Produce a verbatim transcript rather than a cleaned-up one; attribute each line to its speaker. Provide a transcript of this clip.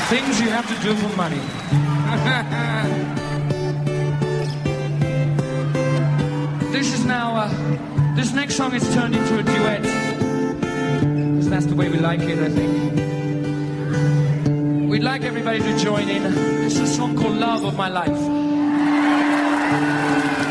Speaker 1: Things you have to do for money. This is now, uh, this next song is turned into a duet. Because that's the way we like it, I think. We'd like everybody to join in. This is a song called Love of My Life.